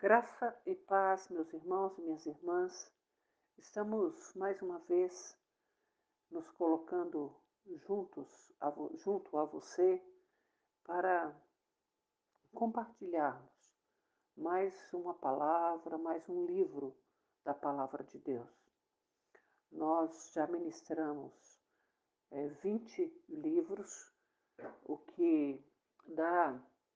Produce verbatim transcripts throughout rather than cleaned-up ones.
Graça e paz, meus irmãos e minhas irmãs. Estamos mais uma vez nos colocando juntos, a vo- junto a você, para compartilharmos mais uma palavra, mais um livro da Palavra de Deus. Nós já ministramos eh, vinte livros, o que dá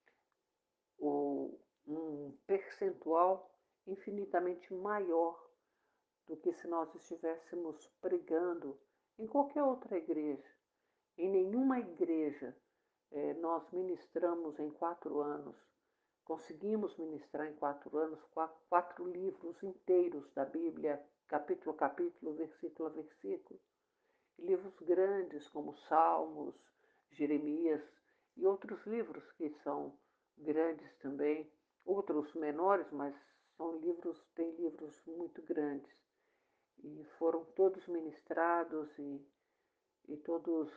o- um percentual infinitamente maior do que se nós estivéssemos pregando em qualquer outra igreja. Em nenhuma igreja eh, nós ministramos em quatro anos, conseguimos ministrar em quatro anos quatro, quatro livros inteiros da Bíblia, capítulo a capítulo, versículo a versículo. E livros grandes como Salmos, Jeremias e outros livros que são grandes também, outros menores, mas são livros, tem livros muito grandes. E foram todos ministrados e, e todos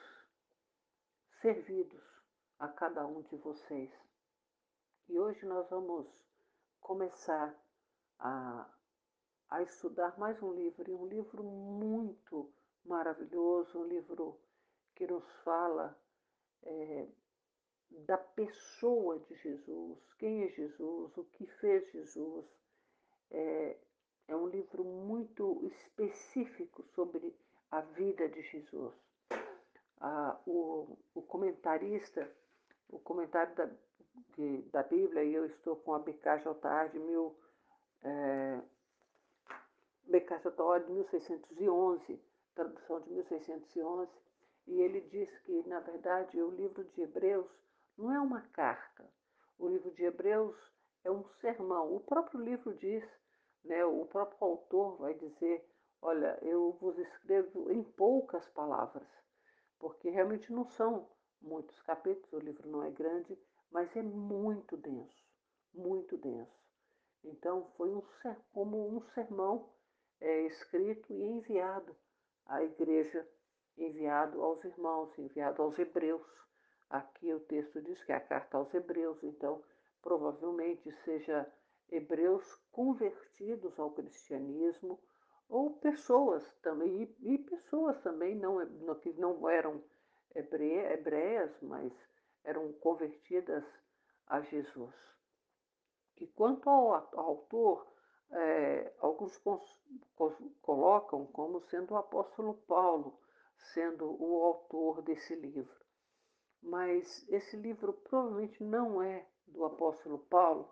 servidos a cada um de vocês. E hoje nós vamos começar a, a estudar mais um livro, e um livro muito maravilhoso, um livro que nos fala é, da pessoa de Jesus, quem é Jesus, o que fez Jesus. É, é um livro muito específico sobre a vida de Jesus. Ah, o, o comentarista, o comentário da, de, da Bíblia, e eu estou com a B K J A de mil, é, B K J A de mil seiscentos e onze, tradução de mil seiscentos e onze, e ele diz que, na verdade, o livro de Hebreus não é uma carta. O livro de Hebreus é um sermão. O próprio livro diz, né, o próprio autor vai dizer, olha, eu vos escrevo em poucas palavras, porque realmente não são muitos capítulos, o livro não é grande, mas é muito denso, muito denso. Então, foi um, como um sermão é, escrito e enviado à igreja, enviado aos irmãos, enviado aos hebreus. Aqui o texto diz que é a carta aos hebreus, então provavelmente seja hebreus convertidos ao cristianismo, ou pessoas também, e, e pessoas também não, que não eram hebreias, mas eram convertidas a Jesus. E quanto ao, ao autor, é, alguns cons, cons, colocam como sendo o apóstolo Paulo, sendo o autor desse livro. Mas esse livro provavelmente não é do apóstolo Paulo,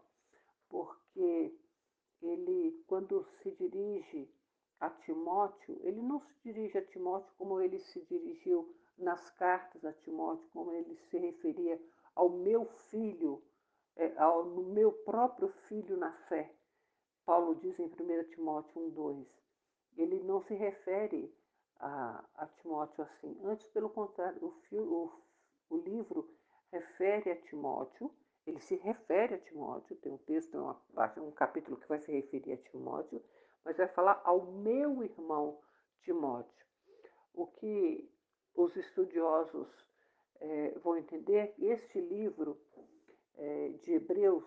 porque ele, quando se dirige a Timóteo, ele não se dirige a Timóteo como ele se dirigiu nas cartas a Timóteo, como ele se referia ao meu filho, é, ao meu próprio filho na fé. Paulo diz em primeira Timóteo um, dois. Ele não se refere a, a Timóteo assim. Antes, pelo contrário, o, o, o livro refere a Timóteo, ele se refere a Timóteo, tem um texto, uma parte, um capítulo que vai se referir a Timóteo, mas vai falar ao meu irmão Timóteo. O que os estudiosos é, vão entender é que este livro é, de Hebreus,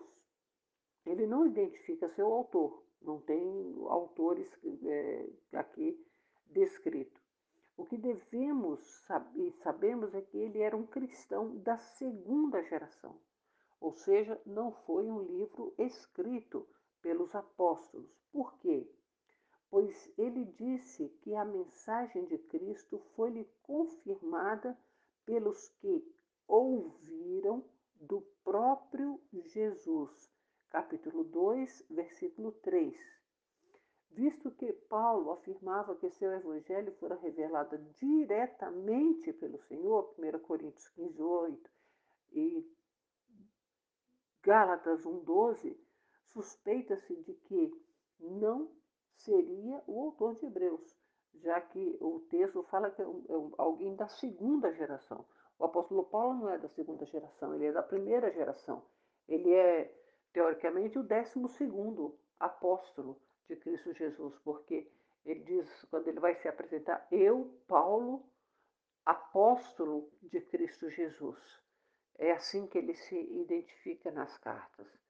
ele não identifica seu autor, não tem autores é, aqui descrito. O que devemos saber, sabemos é que ele era um cristão da segunda geração, ou seja, não foi um livro escrito pelos apóstolos. Por quê? Pois ele disse que a mensagem de Cristo foi-lhe confirmada pelos que ouviram do próprio Jesus. Capítulo dois, versículo três. Visto que Paulo afirmava que seu evangelho fora revelado diretamente pelo Senhor, primeira Coríntios quinze, oito e Gálatas um, doze, suspeita-se de que não seria o autor de Hebreus, já que o texto fala que é alguém da segunda geração. O apóstolo Paulo não é da segunda geração, ele é da primeira geração. Ele é, teoricamente, o décimo segundo apóstolo de Cristo Jesus, porque ele diz, quando ele vai se apresentar, eu, Paulo, apóstolo de Cristo Jesus. É assim que ele se identifica nas cartas.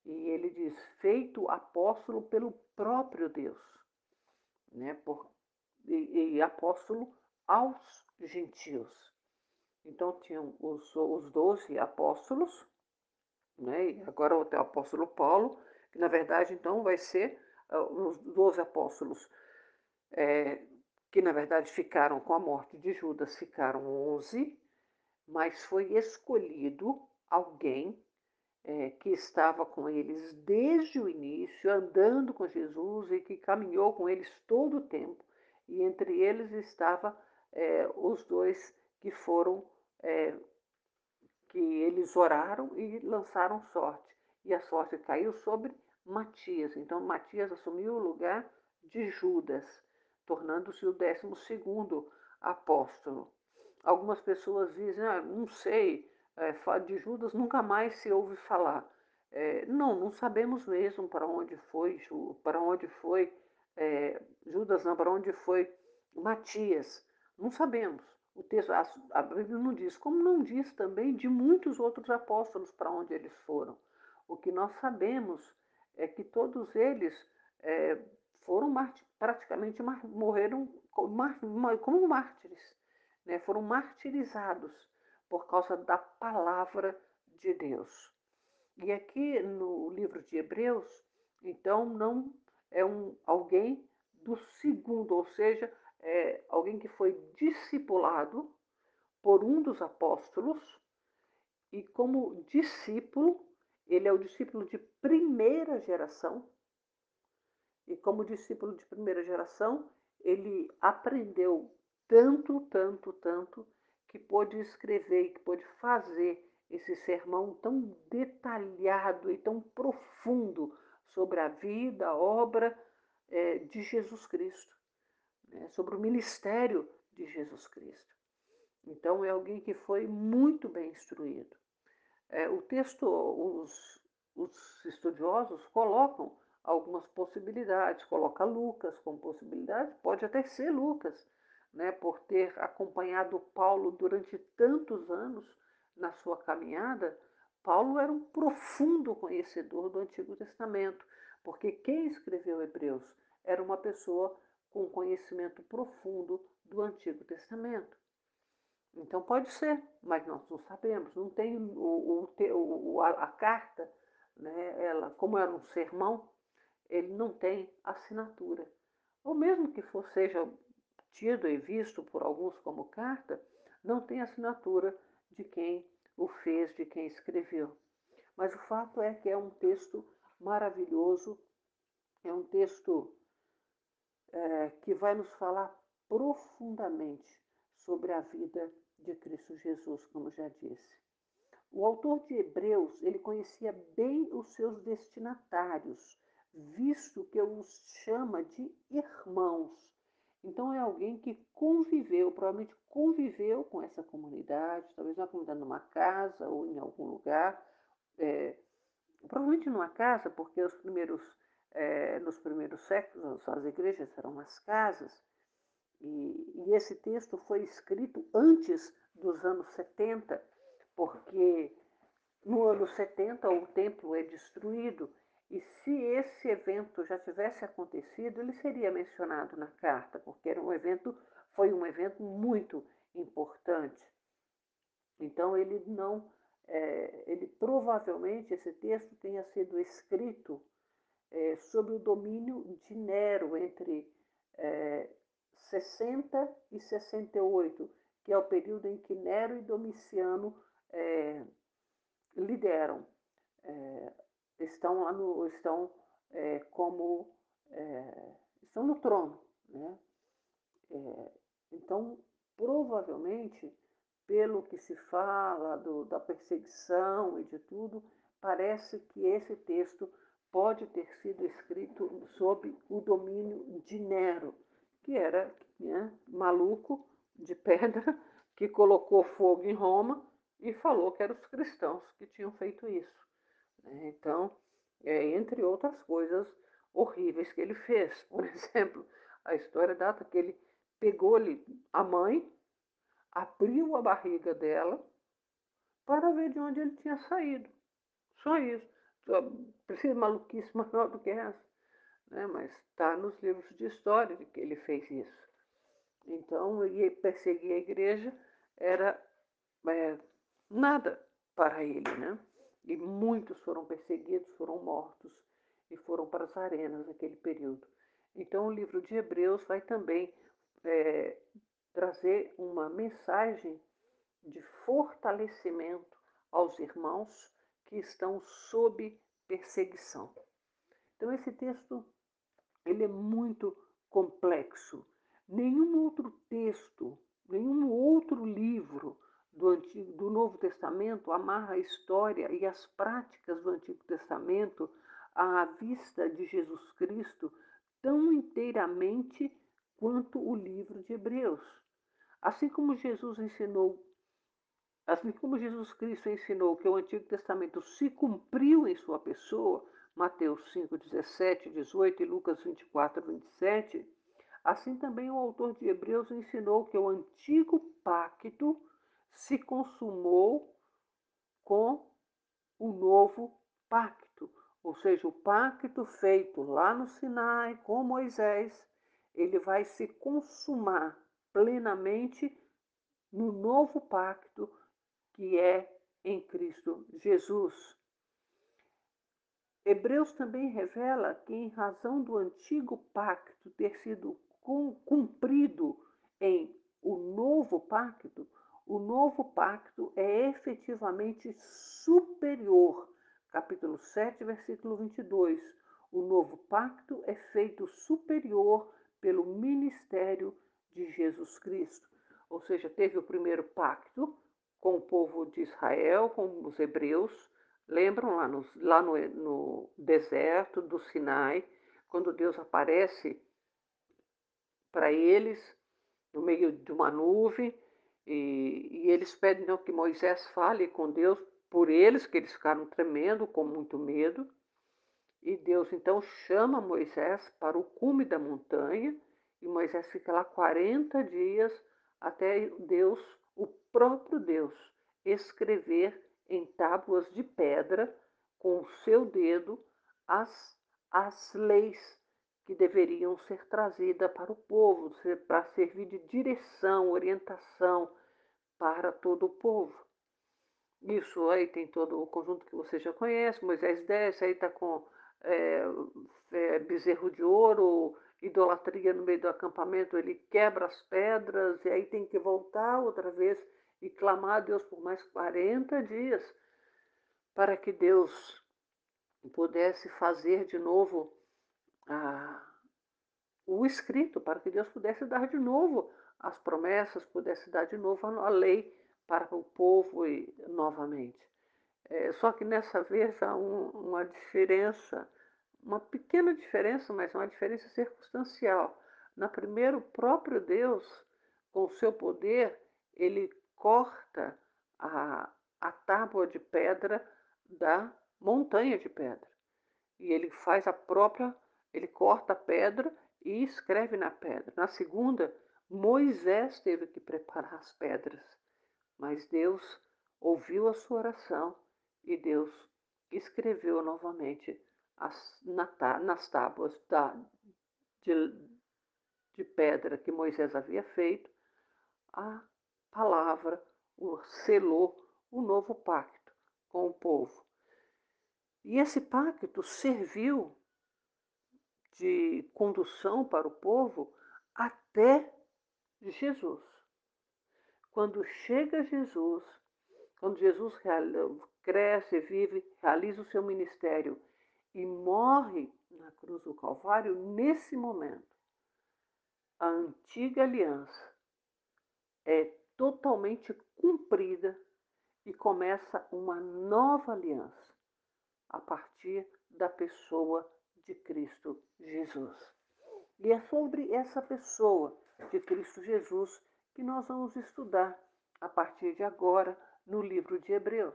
E ele diz, feito apóstolo pelo próprio Deus, né? Por, e, e apóstolo aos gentios. Então tinham os, os doze apóstolos, né? E agora o apóstolo Paulo, que na verdade então vai ser uh, os doze apóstolos, é, que na verdade ficaram com a morte de Judas, ficaram onze, mas foi escolhido alguém é, que estava com eles desde o início, andando com Jesus e que caminhou com eles todo o tempo. E entre eles estava é, os dois que foram, é, que eles oraram e lançaram sorte. E a sorte caiu sobre Matias. Então Matias assumiu o lugar de Judas, tornando-se o décimo segundo apóstolo. Algumas pessoas dizem, ah, não sei, é, de Judas nunca mais se ouve falar. É, não, não sabemos mesmo para onde foi, para onde foi é, Judas, não, para onde foi Matias. Não sabemos. O texto, a, a Bíblia não diz, como não diz também de muitos outros apóstolos para onde eles foram. O que nós sabemos é que todos eles é, foram praticamente morreram como mártires, né? Foram martirizados por causa da palavra de Deus. E aqui no livro de Hebreus, então, não é um, alguém do segundo, ou seja, é alguém que foi discipulado por um dos apóstolos, e como discípulo, ele é o discípulo de primeira geração, e como discípulo de primeira geração, ele aprendeu tanto, tanto, tanto, que pôde escrever e que pôde fazer esse sermão tão detalhado e tão profundo sobre a vida, a obra é, de Jesus Cristo, né, sobre o ministério de Jesus Cristo. Então, é alguém que foi muito bem instruído. É, o texto, os, os estudiosos colocam algumas possibilidades, coloca Lucas como possibilidade, pode até ser Lucas, né, por ter acompanhado Paulo durante tantos anos na sua caminhada. Paulo era um profundo conhecedor do Antigo Testamento, porque quem escreveu Hebreus era uma pessoa com conhecimento profundo do Antigo Testamento. Então pode ser, mas nós não sabemos. Não tem o, o, o a, a carta, né, ela, como era um sermão, ele não tem assinatura. Ou mesmo que for, seja tido e visto por alguns como carta, não tem assinatura de quem o fez, de quem escreveu. Mas o fato é que é um texto maravilhoso, é um texto é, que vai nos falar profundamente sobre a vida de Cristo Jesus, como já disse. O autor de Hebreus, ele conhecia bem os seus destinatários, visto que os chama de irmãos. Então é alguém que conviveu, provavelmente conviveu com essa comunidade, talvez uma comunidade numa casa ou em algum lugar, é, provavelmente numa casa, porque os primeiros, é, nos primeiros séculos as igrejas eram as casas, e, e esse texto foi escrito antes dos anos setenta, porque no ano setenta o templo é destruído, e se esse evento já tivesse acontecido, ele seria mencionado na carta, porque era um evento, foi um evento muito importante. Então ele não, é, ele provavelmente esse texto tenha sido escrito é, sob o domínio de Nero entre é, sessenta e sessenta e oito, que é o período em que Nero e Domiciano é, lideram, é, estão lá no, estão é, como é, estão no trono, né? É, então, provavelmente, pelo que se fala do, da perseguição e de tudo, parece que esse texto pode ter sido escrito sob o domínio de Nero, que era, né, maluco de pedra, que colocou fogo em Roma e falou que eram os cristãos que tinham feito isso. Então, é, entre outras coisas horríveis que ele fez. Por exemplo, a história data que ele pegou-lhe a mãe, abriu a barriga dela para ver de onde ele tinha saído. Só isso. precisa de maluquice maior do que essa, né? Mas está nos livros de história de que ele fez isso. Então, ele perseguir a igreja era é, nada para ele, né? E muitos foram perseguidos, foram mortos e foram para as arenas naquele período. Então, o livro de Hebreus vai também é, trazer uma mensagem de fortalecimento aos irmãos que estão sob perseguição. Então, esse texto ele é muito complexo. Nenhum outro texto, nenhum outro livro do, Antigo, do Novo Testamento amarra a história e as práticas do Antigo Testamento à vista de Jesus Cristo tão inteiramente quanto o livro de Hebreus. Assim como Jesus ensinou, assim como Jesus Cristo ensinou que o Antigo Testamento se cumpriu em sua pessoa, Mateus cinco, dezessete, dezoito e Lucas vinte e quatro, vinte e sete, assim também o autor de Hebreus ensinou que o antigo pacto se consumou com o novo pacto. Ou seja, o pacto feito lá no Sinai com Moisés, ele vai se consumar plenamente no novo pacto que é em Cristo Jesus. Hebreus também revela que, em razão do antigo pacto ter sido cumprido em o novo pacto, o novo pacto é efetivamente superior. Capítulo sete, versículo vinte e dois. O novo pacto é feito superior pelo ministério de Jesus Cristo. Ou seja, teve o primeiro pacto com o povo de Israel, com os hebreus. Lembram lá, no, lá no, no deserto do Sinai, quando Deus aparece para eles no meio de uma nuvem e, e eles pedem então, que Moisés fale com Deus por eles, que eles ficaram tremendo, com muito medo. E Deus então chama Moisés para o cume da montanha e Moisés fica lá quarenta dias até Deus, o próprio Deus, escrever em tábuas de pedra com o seu dedo as, as leis que deveriam ser trazidas para o povo, para servir de direção, orientação para todo o povo. Isso aí tem todo o conjunto que você já conhece, Moisés desce, aí está com é, é, bezerro de ouro, idolatria no meio do acampamento, ele quebra as pedras, e aí tem que voltar outra vez e clamar a Deus por mais quarenta dias, para que Deus pudesse fazer de novo a, o escrito, para que Deus pudesse dar de novo as promessas, pudesse dar de novo a lei para o povo e, novamente. É, só que nessa vez há um, uma diferença, uma pequena diferença, mas uma diferença circunstancial. Na primeira, o próprio Deus, com o seu poder, ele corta a, a tábua de pedra da montanha de pedra. E ele faz a própria, ele corta a pedra e escreve na pedra. Na segunda, Moisés teve que preparar as pedras, mas Deus ouviu a sua oração e Deus escreveu novamente as, na, nas tábuas da, de, de pedra que Moisés havia feito, a palavra, o, selou o novo pacto com o povo. E esse pacto serviu de condução para o povo até Jesus. Quando chega Jesus, quando Jesus cresce, vive, realiza o seu ministério e morre na cruz do Calvário, nesse momento, a antiga aliança é totalmente cumprida e começa uma nova aliança a partir da pessoa de Cristo Jesus. E é sobre essa pessoa de Cristo Jesus que nós vamos estudar a partir de agora no livro de Hebreus.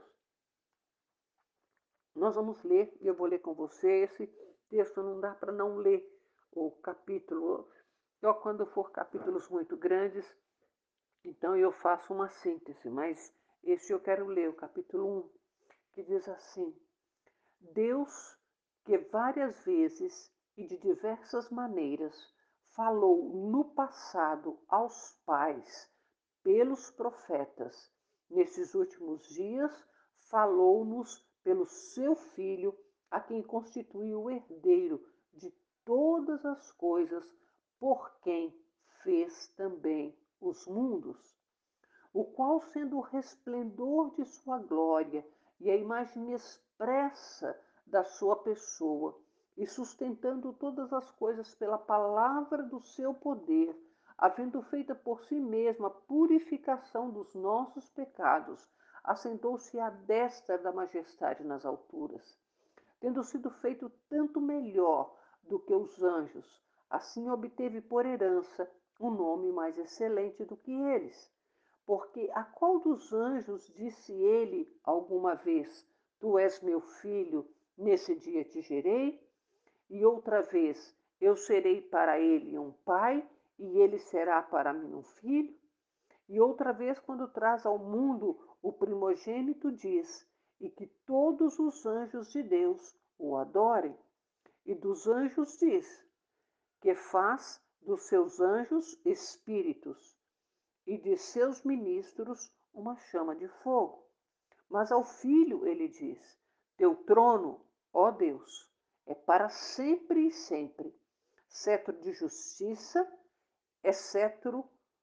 Nós vamos ler, e eu vou ler com você, esse texto não dá para não ler o capítulo. Só quando for capítulos muito grandes, então eu faço uma síntese, mas esse eu quero ler, o capítulo um, que diz assim: Deus, que várias vezes e de diversas maneiras falou no passado aos pais pelos profetas, nesses últimos dias falou-nos pelo seu Filho, a quem constituiu o herdeiro de todas as coisas, por quem fez também os mundos, o qual, sendo o resplendor de sua glória e a imagem expressa da sua pessoa, e sustentando todas as coisas pela palavra do seu poder, havendo feito por si mesmo a purificação dos nossos pecados, assentou-se à destra da majestade nas alturas, tendo sido feito tanto melhor do que os anjos, assim obteve por herança um nome mais excelente do que eles. Porque a qual dos anjos disse ele alguma vez: Tu és meu filho, nesse dia te gerei? E outra vez: Eu serei para ele um pai, e ele será para mim um filho? E outra vez, quando traz ao mundo o primogênito, diz: E que todos os anjos de Deus o adorem. E dos anjos diz: Que faz dos seus anjos espíritos, e de seus ministros uma chama de fogo. Mas ao Filho ele diz: Teu trono, ó Deus, é para sempre e sempre. Cetro de justiça é cetro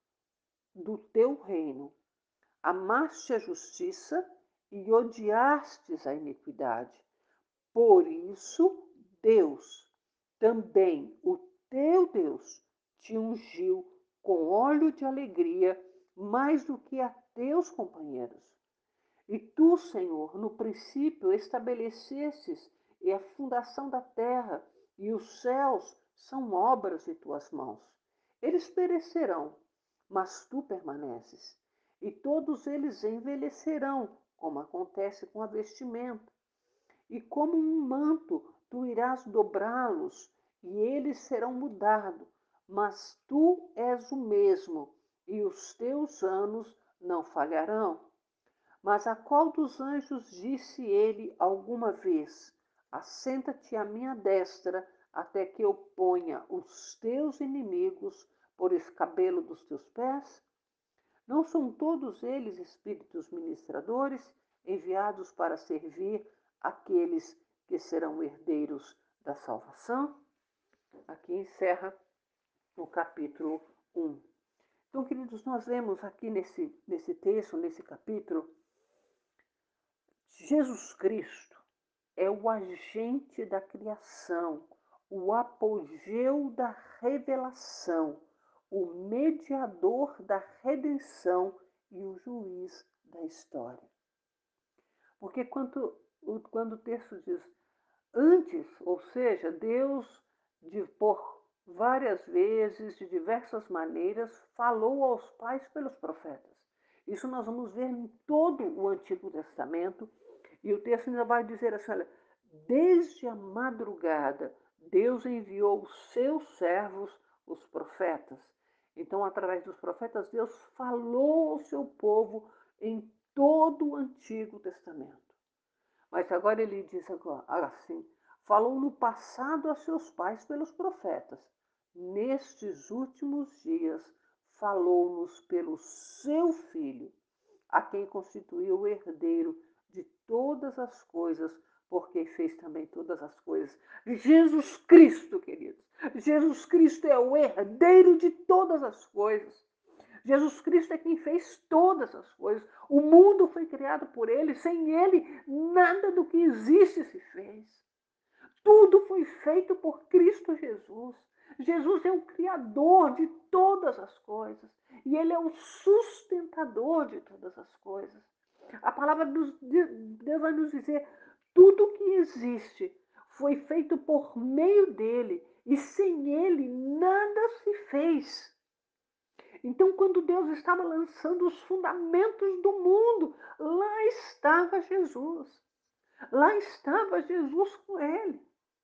do teu reino. Amaste a justiça e odiastes a iniquidade. Por isso, Deus, também o teu Deus, te ungiu com óleo de alegria mais do que a teus companheiros. E tu, Senhor, no princípio estabelecestes a fundação da terra, e os céus são obras de tuas mãos. Eles perecerão, mas tu permaneces, e todos eles envelhecerão, como acontece com a vestimenta. E como um manto, tu irás dobrá-los, e eles serão mudados, mas tu és o mesmo, e os teus anos não falharão. Mas a qual dos anjos disse ele alguma vez: Assenta-te à minha destra, até que eu ponha os teus inimigos por escabelo dos teus pés? Não são todos eles espíritos ministradores, enviados para servir aqueles que serão herdeiros da salvação? Aqui encerra o capítulo um. Então, queridos, nós vemos aqui nesse, nesse texto, nesse capítulo, Jesus Cristo é o agente da criação, o apogeu da revelação, o mediador da redenção e o juiz da história. Porque quando, quando o texto diz antes, ou seja, Deus, de, por várias vezes, de diversas maneiras, falou aos pais pelos profetas. Isso nós vamos ver em todo o Antigo Testamento. E o texto ainda vai dizer assim, olha, desde a madrugada, Deus enviou os seus servos, os profetas. Então, através dos profetas, Deus falou ao seu povo em todo o Antigo Testamento. Mas agora ele diz agora, assim, falou no passado a seus pais pelos profetas. Nestes últimos dias, falou-nos pelo seu Filho, a quem constituiu o herdeiro de todas as coisas, porque fez também todas as coisas. Jesus Cristo, queridos. Jesus Cristo é o herdeiro de todas as coisas. Jesus Cristo é quem fez todas as coisas. O mundo foi criado por ele. Sem ele, nada do que existe se fez. Tudo foi feito por Cristo Jesus. Jesus é o criador de todas as coisas. E ele é o sustentador de todas as coisas. A palavra de Deus vai nos dizer, tudo que existe foi feito por meio dele. E sem ele, nada se fez. Então, quando Deus estava lançando os fundamentos do mundo, lá estava Jesus. Lá estava Jesus com ele.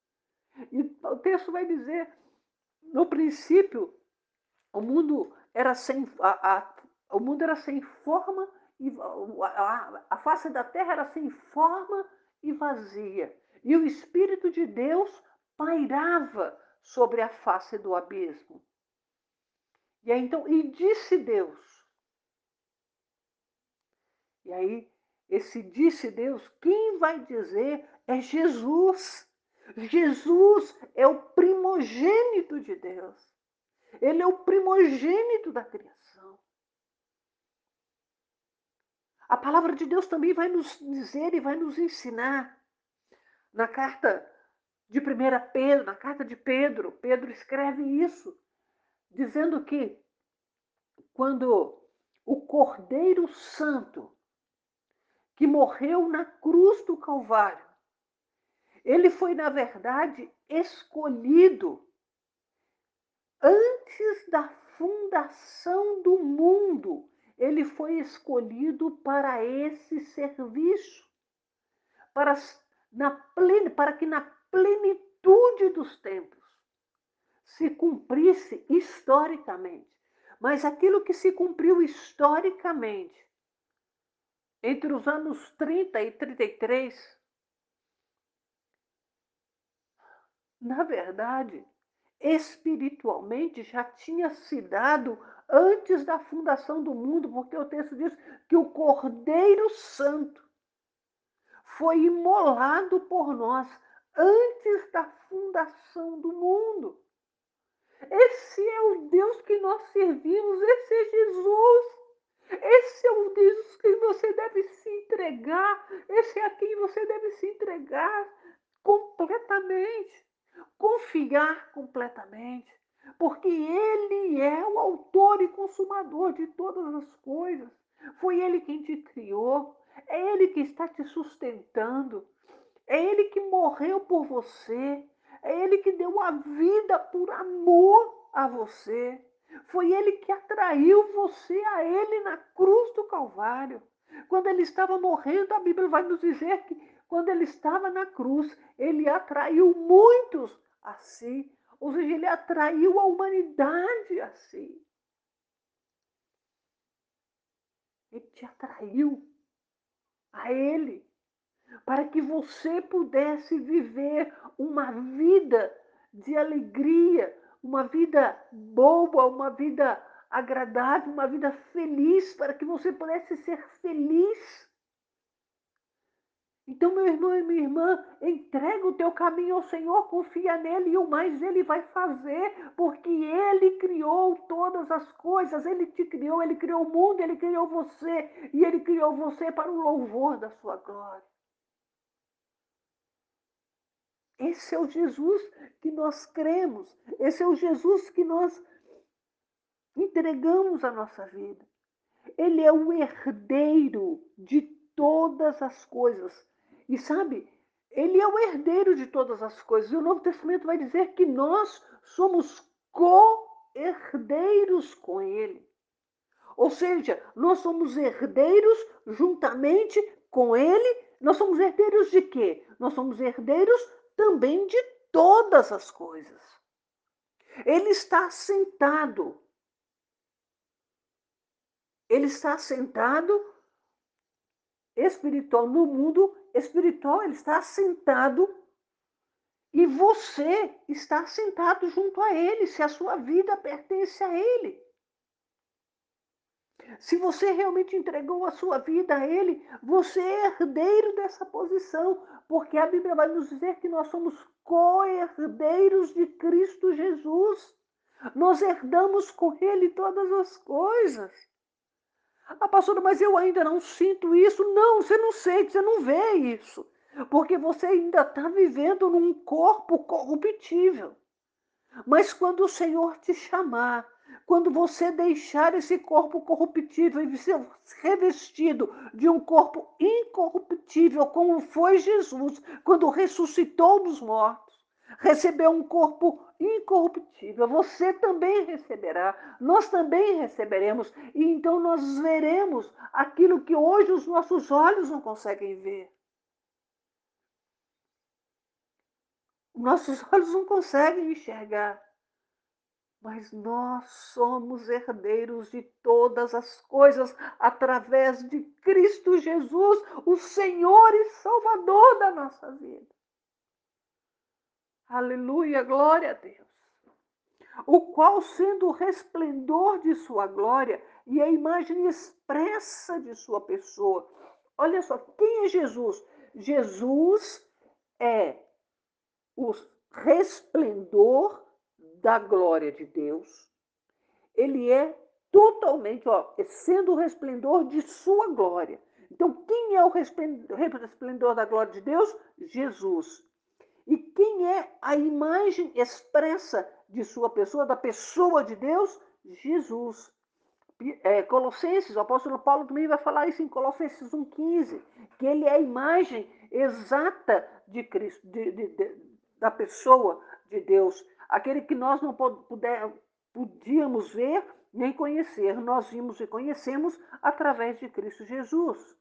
E o texto vai dizer, no princípio, o mundo era sem, a, a, o mundo era sem forma, e a, a, a face da terra era sem forma e vazia. e o Espírito de Deus pairava sobre a face do abismo. E aí, então, e disse Deus. E aí, esse disse Deus, quem vai dizer é Jesus. Jesus é o primogênito de Deus. Ele é o primogênito da criação. A palavra de Deus também vai nos dizer e vai nos ensinar. Na carta de primeira Pedro, na carta de Pedro, Pedro escreve isso, dizendo que quando o Cordeiro Santo, que morreu na cruz do Calvário, ele foi, na verdade, escolhido antes da fundação do mundo. Ele foi escolhido para esse serviço, para, na plen, para que na plenitude dos tempos se cumprisse historicamente. Mas aquilo que se cumpriu historicamente entre os anos trinta e trinta e três, na verdade, espiritualmente já tinha se dado antes da fundação do mundo, porque o texto diz que o Cordeiro Santo foi imolado por nós antes da fundação do mundo. Esse é o Deus que nós servimos, esse é Jesus. Esse é o Deus que você deve se entregar, esse é a quem você deve se entregar completamente, confiar completamente, porque Ele é o autor e consumador de todas as coisas. Foi Ele quem te criou, é Ele que está te sustentando, é Ele que morreu por você, é Ele que deu a vida por amor a você. Foi Ele que atraiu você a Ele na cruz do Calvário. Quando Ele estava morrendo, a Bíblia vai nos dizer que quando Ele estava na cruz, Ele atraiu muitos a si. Ou seja, Ele atraiu a humanidade a si. Ele te atraiu a Ele, para que você pudesse viver uma vida de alegria, uma vida boa, uma vida agradável, uma vida feliz, para que você pudesse ser feliz. Então, meu irmão e minha irmã, entrega o teu caminho ao Senhor, confia nele e o mais ele vai fazer, porque ele criou todas as coisas, ele te criou, ele criou o mundo, ele criou você, e ele criou você para o louvor da sua glória. Esse é o Jesus que nós cremos, esse é o Jesus que nós entregamos a nossa vida. Ele é o herdeiro de todas as coisas. E sabe, ele é o herdeiro de todas as coisas. E o Novo Testamento vai dizer que nós somos co-herdeiros com ele. Ou seja, nós somos herdeiros juntamente com ele. Nós somos herdeiros de quê? Nós somos herdeiros também de todas as coisas. Ele está sentado. Ele está sentado espiritual no mundo espiritual. Ele está sentado e você está sentado junto a ele, se a sua vida pertence a ele. Se você realmente entregou a sua vida a ele, você é herdeiro dessa posição, porque a Bíblia vai nos dizer que nós somos co-herdeiros de Cristo Jesus. Nós herdamos com ele todas as coisas. Ah, pastora, mas eu ainda não sinto isso. Não, você não sente, você não vê isso. Porque você ainda está vivendo num corpo corruptível. Mas quando o Senhor te chamar, quando você deixar esse corpo corruptível e ser revestido de um corpo incorruptível, como foi Jesus, quando ressuscitou dos mortos, recebeu um corpo incorruptível, você também receberá, nós também receberemos, e então nós veremos aquilo que hoje os nossos olhos não conseguem ver. Nossos olhos não conseguem enxergar. Mas nós somos herdeiros de todas as coisas através de Cristo Jesus, o Senhor e Salvador da nossa vida. Aleluia, glória a Deus. O qual, sendo o resplendor de sua glória e a imagem expressa de sua pessoa. Olha só, quem é Jesus? Jesus é o resplendor da glória de Deus. Ele é totalmente, ó, sendo o resplendor de sua glória. Então, quem é o resplendor da glória de Deus? Jesus. E quem é a imagem expressa de sua pessoa, da pessoa de Deus? Jesus. É, Colossenses, o apóstolo Paulo também vai falar isso em Colossenses um, quinze, que ele é a imagem exata de Cristo, de, de, de, da pessoa de Deus, aquele que nós não puder, podíamos ver nem conhecer, nós vimos e conhecemos através de Cristo Jesus.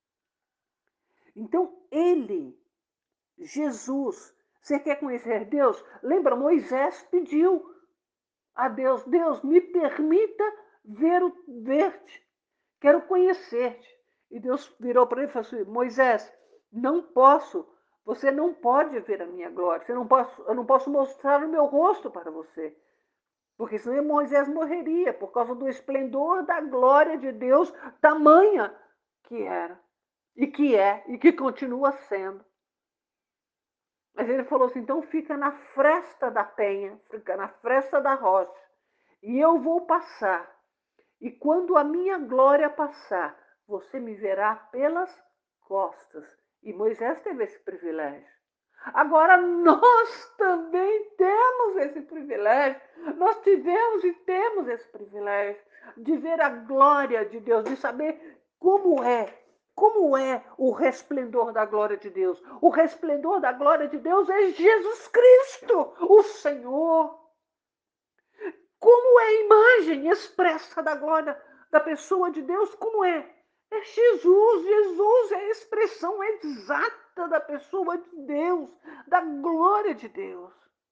Então, ele, Jesus, você quer conhecer Deus? Lembra, Moisés pediu a Deus, Deus, me permita ver o, ver-te, quero conhecer-te. E Deus virou para ele e falou assim, Moisés, não posso, você não pode ver a minha glória, você não posso, eu não posso mostrar o meu rosto para você, porque senão Moisés morreria, por causa do esplendor da glória de Deus, tamanha que era, e que é, e que continua sendo. Mas ele falou assim, então fica na fresta da penha, fica na fresta da rocha, e eu vou passar. E quando a minha glória passar, você me verá pelas costas. E Moisés teve esse privilégio. Agora nós também temos esse privilégio. Nós tivemos e temos esse privilégio de ver a glória de Deus, de saber como é, como é o resplendor da glória de Deus. O resplendor da glória de Deus é Jesus Cristo, o Senhor. Como é a imagem expressa da glória da pessoa de Deus? Como é? É Jesus. Jesus é a expressão exata da pessoa de Deus, da glória de Deus,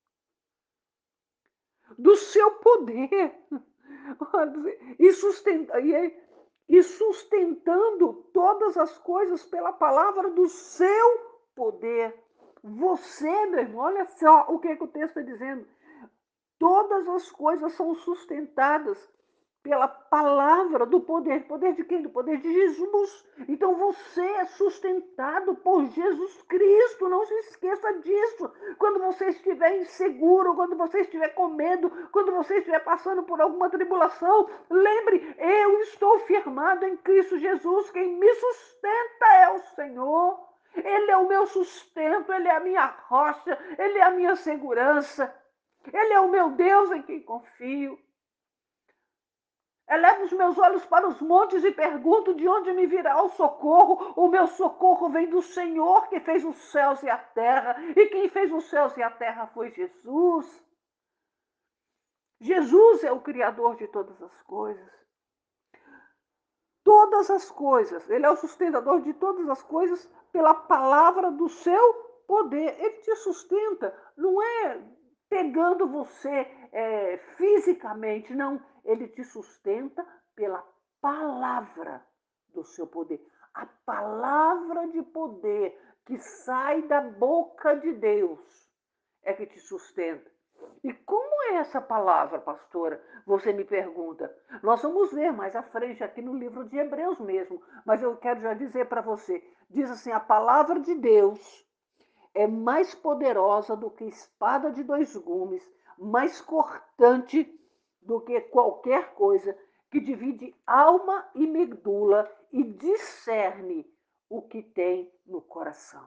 do seu poder. E, sustenta, e sustentando todas as coisas pela palavra do seu poder. Você, meu irmão, olha só o que, é que o texto está dizendo. Todas as coisas são sustentadas pela palavra do poder. Poder de quem? Do poder de Jesus. Então você é sustentado por Jesus Cristo. Não se esqueça disso. Quando você estiver inseguro, quando você estiver com medo, quando você estiver passando por alguma tribulação, lembre, eu estou firmado em Cristo Jesus. Quem me sustenta é o Senhor. Ele é o meu sustento, Ele é a minha rocha, Ele é a minha segurança. Ele é o meu Deus em quem confio. Elevo os meus olhos para os montes e pergunto de onde me virá o socorro. O meu socorro vem do Senhor que fez os céus e a terra. E quem fez os céus e a terra foi Jesus. Jesus é o Criador de todas as coisas. Todas as coisas. Ele é o sustentador de todas as coisas pela palavra do seu poder. Ele te sustenta. Não é pegando você é, fisicamente, não. Ele te sustenta pela palavra do seu poder. A palavra de poder que sai da boca de Deus é que te sustenta. E como é essa palavra, pastora? Você me pergunta. Nós vamos ver mais à frente aqui no livro de Hebreus mesmo, mas eu quero já dizer para você. Diz assim, a palavra de Deus é mais poderosa do que espada de dois gumes, mais cortante do que qualquer coisa, que divide alma e medula e discerne o que tem no coração.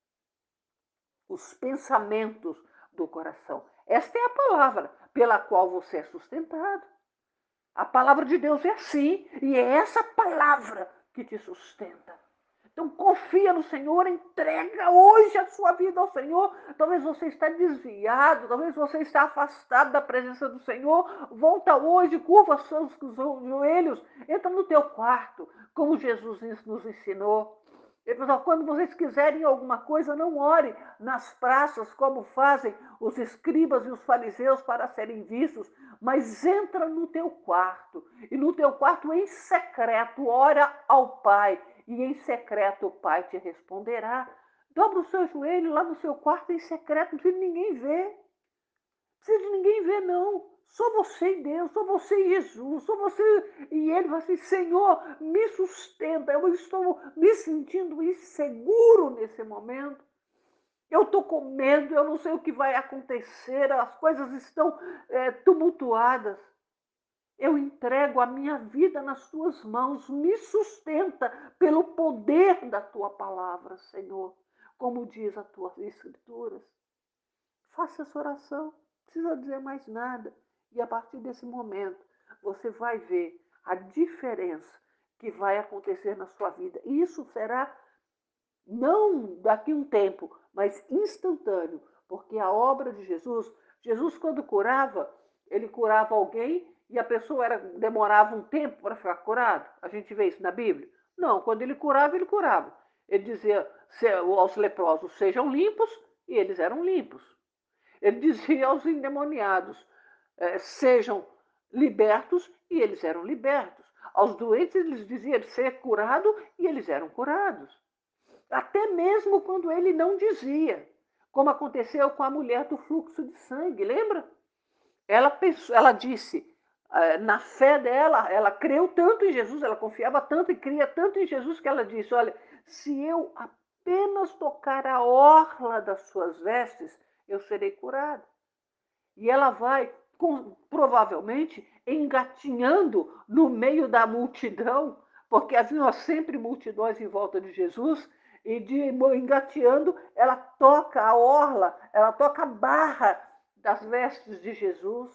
Os pensamentos do coração. Esta é a palavra pela qual você é sustentado. A palavra de Deus é assim, e é essa palavra que te sustenta. Então confia no Senhor, entrega hoje a sua vida ao Senhor. Talvez você está desviado, talvez você está afastado da presença do Senhor. Volta hoje, curva seus joelhos, entra no teu quarto, como Jesus nos ensinou. E, pessoal, quando vocês quiserem alguma coisa, não ore nas praças, como fazem os escribas e os fariseus para serem vistos, mas entra no teu quarto. E no teu quarto, em secreto, ora ao Pai. E em secreto o Pai te responderá. Dobra o seu joelho lá no seu quarto em secreto, não precisa de ninguém ver. Não precisa de ninguém ver, não. Só você e Deus, só você e Jesus, só você e Ele vai assim, Senhor, me sustenta, eu estou me sentindo inseguro nesse momento. Eu estou com medo, eu não sei o que vai acontecer, as coisas estão é, tumultuadas. Eu entrego a minha vida nas tuas mãos, me sustenta pelo poder da tua palavra, Senhor, como diz as tuas escrituras. Faça essa oração, não precisa dizer mais nada. E a partir desse momento, você vai ver a diferença que vai acontecer na sua vida. E isso será não daqui a um tempo, mas instantâneo, porque a obra de Jesus, Jesus quando curava, ele curava alguém e a pessoa era, demorava um tempo para ficar curado. A gente vê isso na Bíblia? Não, quando ele curava, ele curava. Ele dizia aos leprosos, sejam limpos, e eles eram limpos. Ele dizia aos endemoniados, eh, sejam libertos, e eles eram libertos. Aos doentes, ele dizia ser curado, e eles eram curados. Até mesmo quando ele não dizia, como aconteceu com a mulher do fluxo de sangue, lembra? Ela, pensou, ela disse, na fé dela, ela creu tanto em Jesus, ela confiava tanto e cria tanto em Jesus que ela disse, olha, se eu apenas tocar a orla das suas vestes, eu serei curada. E ela vai, com, provavelmente, engatinhando no meio da multidão, porque havia sempre multidões em volta de Jesus, e de engateando, ela toca a orla, ela toca a barra das vestes de Jesus.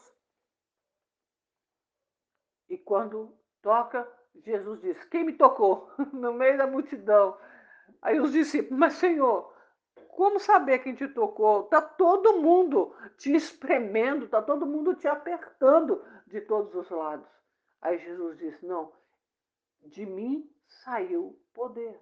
E quando toca, Jesus diz, quem me tocou? No meio da multidão. Aí os discípulos, mas Senhor, como saber quem te tocou? Está todo mundo te espremendo, está todo mundo te apertando de todos os lados. Aí Jesus disse, não, de mim saiu poder.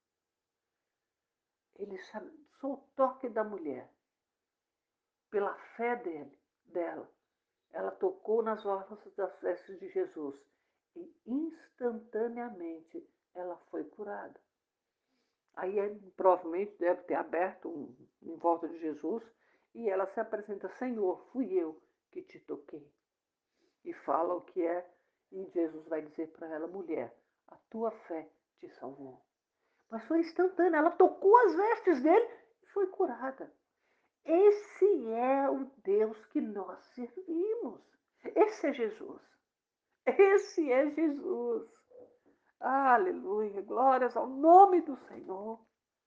Ele só o toque da mulher, pela fé dele, dela. Ela tocou nas orlas das vestes de Jesus e instantaneamente ela foi curada. Aí ele provavelmente deve ter aberto um, em volta de Jesus e ela se apresenta, Senhor, fui eu que te toquei. E fala o que é, e Jesus vai dizer para ela, mulher, a tua fé te salvou. Mas foi instantâneo, ela tocou as vestes dele e foi curada. Esse é o Deus que nós servimos. Esse é Jesus. Esse é Jesus. Aleluia, glórias ao nome do Senhor.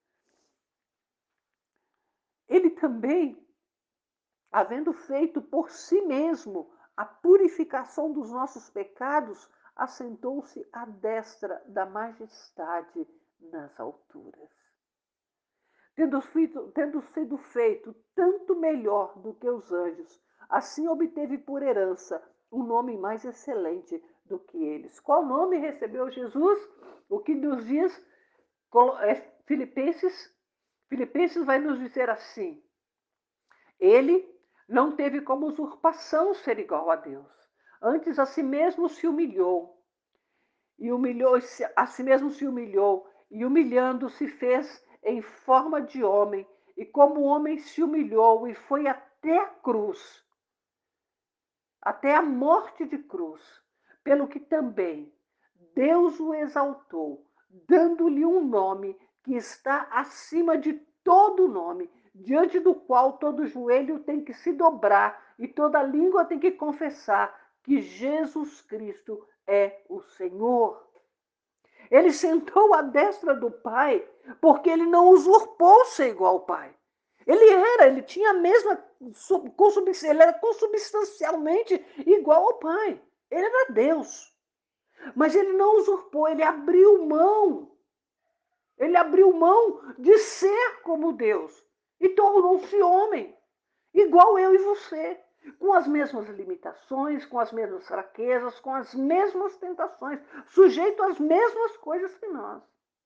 Ele também, havendo feito por si mesmo a purificação dos nossos pecados, assentou-se à destra da majestade nas alturas. Tendo, feito, tendo sido feito tanto melhor do que os anjos, assim obteve por herança um nome mais excelente do que eles. Qual nome recebeu Jesus? O que nos diz Filipenses? Filipenses vai nos dizer assim, ele não teve como usurpação ser igual a Deus. Antes a si mesmo se humilhou. E humilhou, a si mesmo se humilhou. E humilhando se fez em forma de homem. E como homem se humilhou e foi até a cruz. Até a morte de cruz. Pelo que também Deus o exaltou, dando-lhe um nome que está acima de todo nome, diante do qual todo joelho tem que se dobrar e toda língua tem que confessar que Jesus Cristo é o Senhor. Ele sentou à destra do Pai porque ele não usurpou ser igual ao Pai. Ele era, ele tinha a mesma, ele era consubstancialmente igual ao Pai. Ele era Deus. Mas ele não usurpou, ele abriu mão. Ele abriu mão de ser como Deus e tornou-se homem, igual eu e você, com as mesmas limitações, com as mesmas fraquezas, com as mesmas tentações, sujeito às mesmas coisas que nós.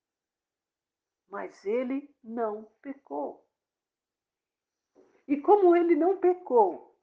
Mas ele não pecou. E como ele não pecou,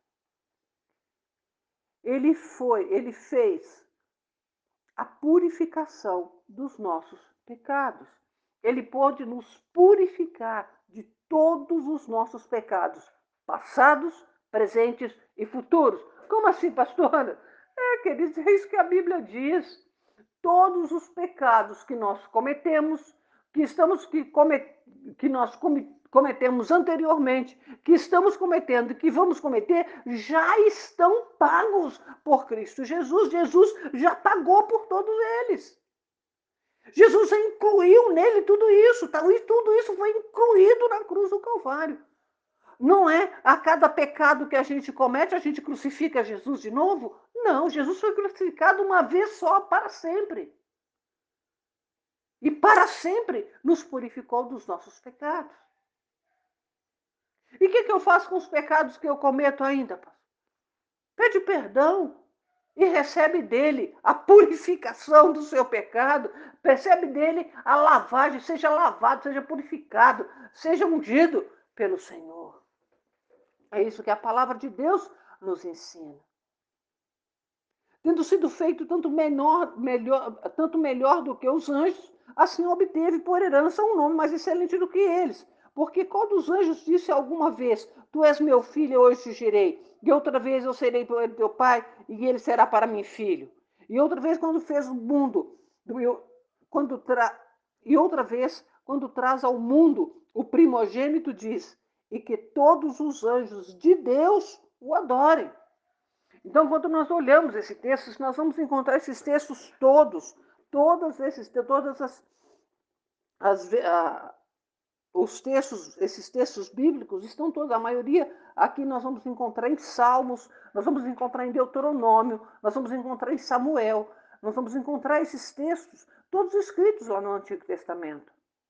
ele foi, ele fez a purificação dos nossos pecados. Ele pôde nos purificar todos os nossos pecados, passados, presentes e futuros. Como assim, pastora? É, queridos, é isso que a Bíblia diz. Todos os pecados que nós cometemos, que estamos que, come, que nós cometemos anteriormente, que estamos cometendo, que vamos cometer, já estão pagos por Cristo Jesus. Jesus já pagou por todos eles. Jesus já incluiu nele tudo isso, tá? E tudo isso foi incluído na cruz do Calvário. Não é a cada pecado que a gente comete, a gente crucifica Jesus de novo? Não, Jesus foi crucificado uma vez só, para sempre. E para sempre nos purificou dos nossos pecados. E o que, que eu faço com os pecados que eu cometo ainda? Pede perdão e recebe dele a purificação do seu pecado, recebe dele a lavagem, seja lavado, seja purificado, seja ungido pelo Senhor. É isso que a palavra de Deus nos ensina. Tendo sido feito tanto menor, melhor, tanto melhor do que os anjos, assim obteve por herança um nome mais excelente do que eles. Porque qual dos anjos disse alguma vez, tu és meu filho, hoje te gerei, e outra vez eu serei para ele teu pai, e ele será para mim filho. E outra vez quando fez o mundo, quando tra... e outra vez quando traz ao mundo o primogênito diz, e que todos os anjos de Deus o adorem. Então, quando nós olhamos esse texto, nós vamos encontrar esses textos todos, todos esses, todas as, as a, os textos, esses textos bíblicos estão todos, a maioria aqui nós vamos encontrar em Salmos, nós vamos encontrar em Deuteronômio, nós vamos encontrar em Samuel, nós vamos encontrar esses textos, todos escritos lá no Antigo Testamento.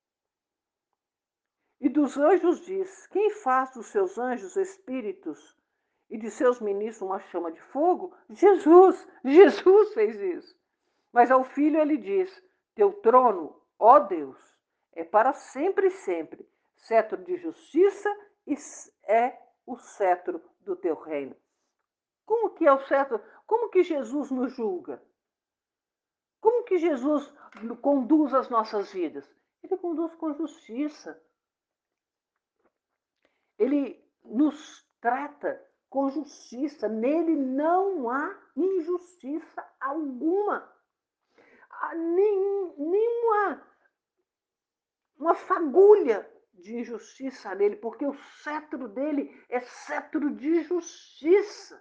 E dos anjos diz, quem faz dos seus anjos espíritos e de seus ministros uma chama de fogo? Jesus, Jesus fez isso. Mas ao Filho ele diz, teu trono, ó Deus, é para sempre e sempre, cetro de justiça e é o cetro do teu reino. Como que é o cetro? Como que Jesus nos julga? Como que Jesus conduz as nossas vidas? Ele conduz com justiça. Ele nos trata com justiça. Nele não há injustiça alguma. Nem, nenhuma uma fagulha de injustiça nele, porque o cetro dele é cetro de justiça.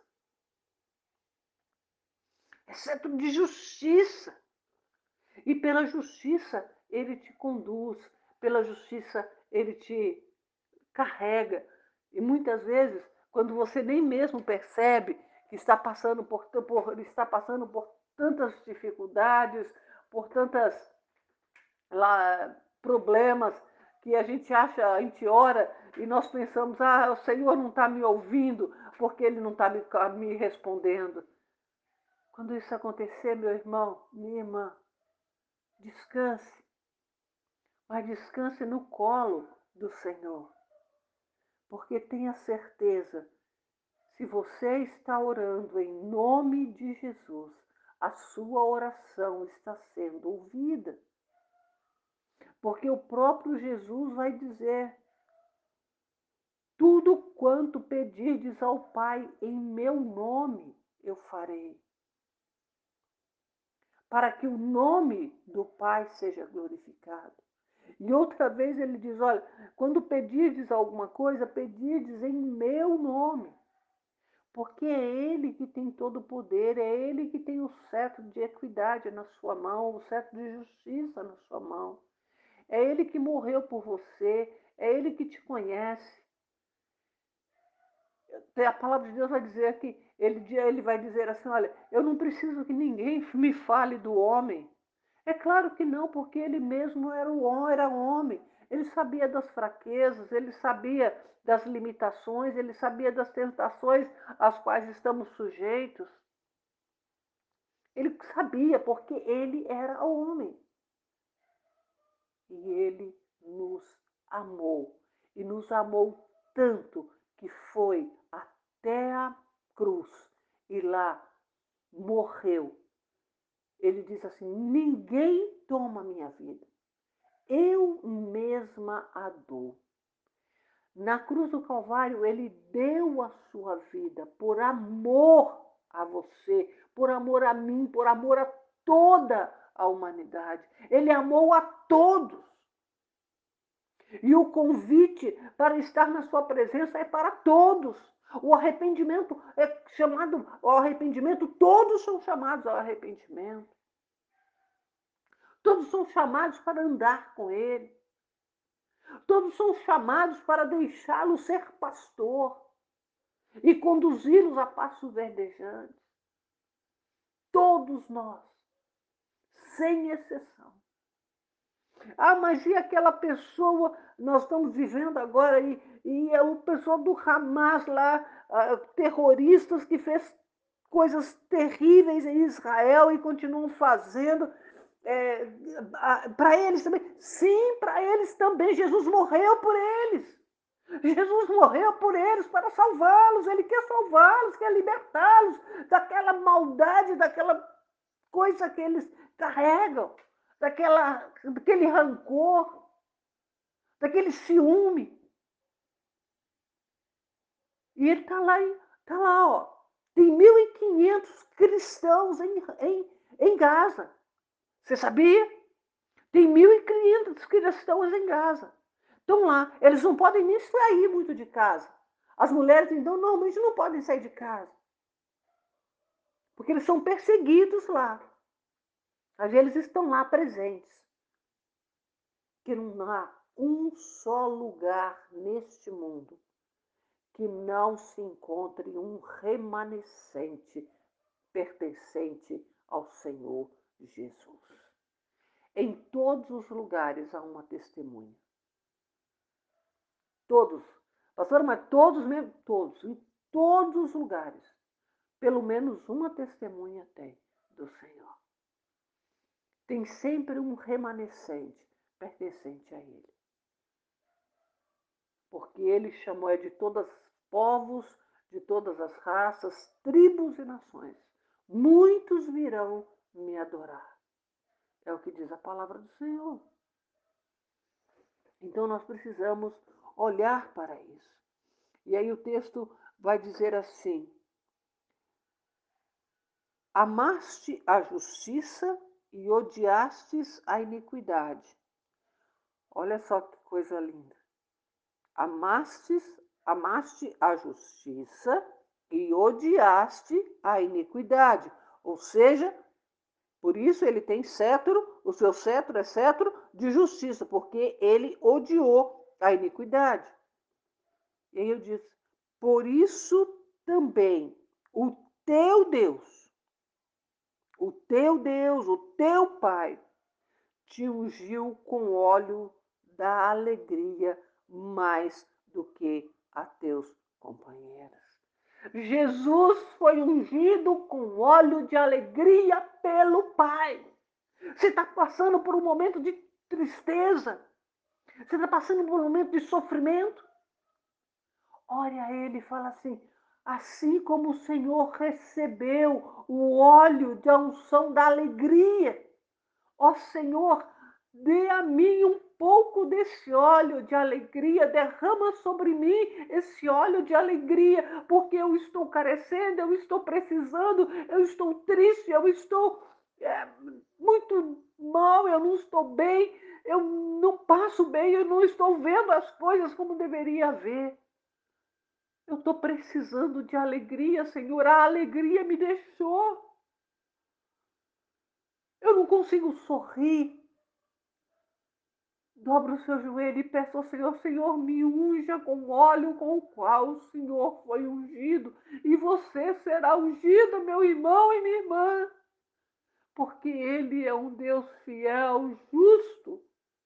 É cetro de justiça. E pela justiça ele te conduz, pela justiça ele te carrega. E muitas vezes, quando você nem mesmo percebe que está passando por, por, está passando por tantas dificuldades, por tantas lá, problemas, que a gente acha, a gente ora e nós pensamos, ah, o Senhor não está me ouvindo, porque Ele não está me, me respondendo. Quando isso acontecer, meu irmão, minha irmã, descanse. Mas descanse no colo do Senhor. Porque tenha certeza, se você está orando em nome de Jesus, a sua oração está sendo ouvida. Porque o próprio Jesus vai dizer, tudo quanto pedirdes ao Pai em meu nome, eu farei. Para que o nome do Pai seja glorificado. E outra vez ele diz, olha, quando pedirdes alguma coisa, pedirdes em meu nome. Porque é Ele que tem todo o poder, é Ele que tem o cetro de equidade na sua mão, o cetro de justiça na sua mão. É Ele que morreu por você, é Ele que te conhece. A palavra de Deus vai dizer que ele, ele vai dizer assim, olha, eu não preciso que ninguém me fale do homem. É claro que não, porque ele mesmo era, o, era homem. Ele sabia das fraquezas, ele sabia das limitações, ele sabia das tentações às quais estamos sujeitos. Ele sabia, porque ele era homem. E ele nos amou. E nos amou tanto que foi até a cruz e lá morreu. Ele diz assim, ninguém toma minha vida. Eu mesma a dou. Na cruz do Calvário, ele deu a sua vida por amor a você, por amor a mim, por amor a toda a humanidade. Ele amou a todos. E o convite para estar na sua presença é para todos. O arrependimento é chamado ao arrependimento, todos são chamados ao arrependimento. Todos são chamados para andar com ele. Todos são chamados para deixá-lo ser pastor e conduzi-los a passos verdejantes. Todos nós, sem exceção. Ah, mas e aquela pessoa, nós estamos vivendo agora, e, e é o pessoal do Hamas lá, uh, terroristas que fez coisas terríveis em Israel e continuam fazendo. É, para eles também. Sim, para eles também. Jesus morreu por eles. Jesus morreu por eles para salvá-los. Ele quer salvá-los, quer libertá-los daquela maldade, daquela coisa que eles carregam, daquela, daquele rancor, daquele ciúme. E ele está lá, tá lá, ó. Tem mil e quinhentos cristãos em, em, em Gaza. Você sabia? Tem mil e quinhentos cristãos em Gaza. Estão lá. Eles não podem nem sair muito de casa. As mulheres, então, normalmente não podem sair de casa. Porque eles são perseguidos lá. Mas eles estão lá presentes. Que não há um só lugar neste mundo que não se encontre um remanescente pertencente ao Senhor Jesus. Em todos os lugares há uma testemunha. Todos. Pastor, mas todos mesmo? Todos. Em todos os lugares. Pelo menos uma testemunha tem do Senhor. Tem sempre um remanescente pertencente a Ele. Porque Ele chamou é de todos os povos, de todas as raças, tribos e nações. Muitos virão me adorar. É o que diz a palavra do Senhor. Então nós precisamos olhar para isso. E aí o texto vai dizer assim: amaste a justiça e odiastes a iniquidade. Olha só que coisa linda. Amastes, amaste a justiça e odiaste a iniquidade. Ou seja, por isso ele tem cetro, o seu cetro é cetro de justiça, porque ele odiou a iniquidade. E aí eu disse, por isso também o teu Deus, o teu Deus, o teu Pai, te ungiu com óleo da alegria mais do que a teus companheiros. Jesus foi ungido com óleo de alegria pelo Pai. Você está passando por um momento de tristeza? Você está passando por um momento de sofrimento? Ore a Ele e fala assim, assim como o Senhor recebeu o óleo de unção da alegria, ó Senhor, dê a mim um pouco desse óleo de alegria, derrama sobre mim esse óleo de alegria, porque eu estou carecendo, eu estou precisando, eu estou triste, eu estou é, muito mal, eu não estou bem, eu não passo bem, eu não estou vendo as coisas como deveria ver. Eu estou precisando de alegria, Senhor, a alegria me deixou. Eu não consigo sorrir. Dobra o seu joelho e peça ao Senhor, Senhor, me unja com óleo com o qual o Senhor foi ungido. E você será ungido, meu irmão e minha irmã. Porque Ele é um Deus fiel, justo,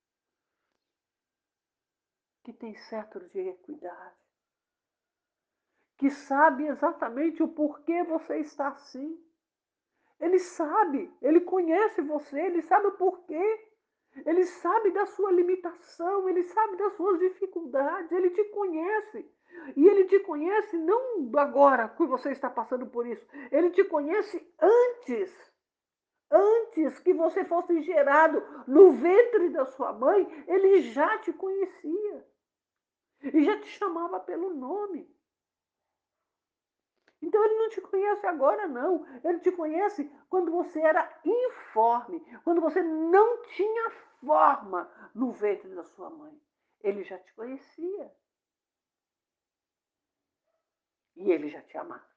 que tem cetro de equidade. Que sabe exatamente o porquê você está assim. Ele sabe, Ele conhece você, Ele sabe o porquê. Ele sabe da sua limitação, Ele sabe das suas dificuldades, Ele te conhece. E Ele te conhece não agora que você está passando por isso, Ele te conhece antes, antes que você fosse gerado no ventre da sua mãe, Ele já te conhecia. E já te chamava pelo nome. Então ele não te conhece agora, não. Ele te conhece quando você era informe, quando você não tinha forma no ventre da sua mãe. Ele já te conhecia. E ele já te amava.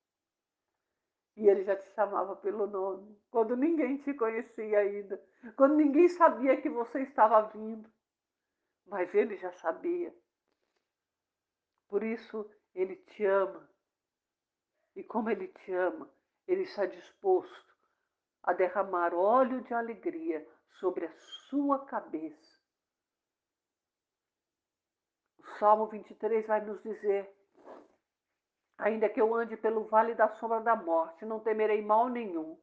E ele já te chamava pelo nome, quando ninguém te conhecia ainda, quando ninguém sabia que você estava vindo. Mas ele já sabia. Por isso ele te ama. E como ele te ama, ele está disposto a derramar óleo de alegria sobre a sua cabeça. O Salmo vinte e três vai nos dizer: ainda que eu ande pelo vale da sombra da morte, não temerei mal nenhum.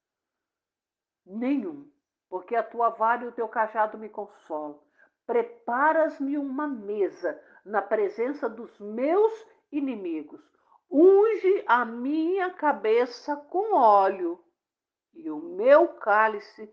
Nenhum. Porque a tua vara e o teu cajado me consolam. Preparas-me uma mesa na presença dos meus inimigos. Unge a minha cabeça com óleo e o meu cálice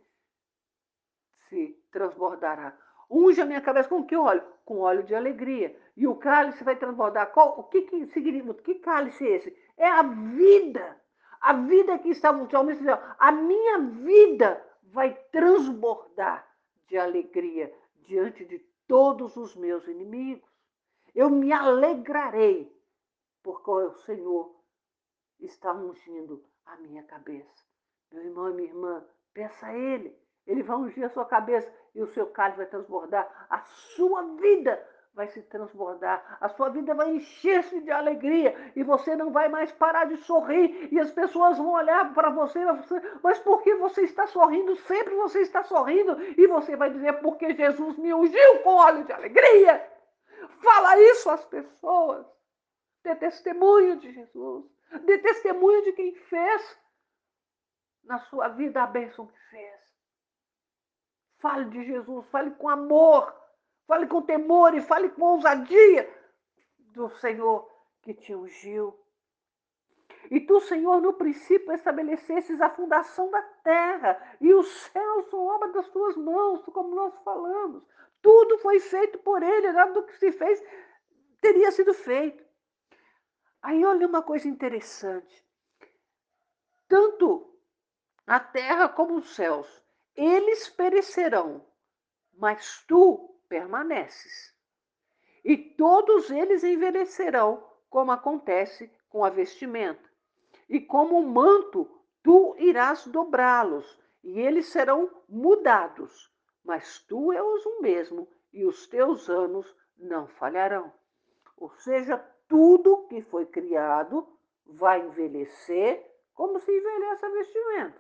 se transbordará. Unge a minha cabeça com que óleo? Com óleo de alegria. E o cálice vai transbordar. Qual, o que, que significa? Que cálice é esse? É a vida. A vida que está no salmista dizendo, a minha vida vai transbordar de alegria diante de todos os meus inimigos. Eu me alegrarei, porque o Senhor está ungindo a minha cabeça. Meu irmão e minha irmã, peça a Ele. Ele vai ungir a sua cabeça e o seu cálice vai transbordar. A sua vida vai se transbordar. A sua vida vai encher-se de alegria e você não vai mais parar de sorrir. E as pessoas vão olhar para você, mas por que você está sorrindo? Sempre você está sorrindo. E você vai dizer, porque Jesus me ungiu com óleo de alegria. Fala isso às pessoas. Dê testemunho de Jesus. Dê testemunho de quem fez na sua vida a bênção que fez. Fale de Jesus, fale com amor, fale com temor e fale com ousadia do Senhor que te ungiu. E tu, Senhor, no princípio estabelecesses a fundação da terra, e os céus são obra das tuas mãos, como nós falamos. Tudo foi feito por ele, nada do que se fez teria sido feito. Aí olha uma coisa interessante. Tanto a terra como os céus, eles perecerão, mas tu permaneces. E todos eles envelhecerão, como acontece com a vestimenta. E como um manto, tu irás dobrá-los, e eles serão mudados. Mas tu és o mesmo, e os teus anos não falharão. Ou seja, tudo que foi criado vai envelhecer como se envelhece a vestimenta.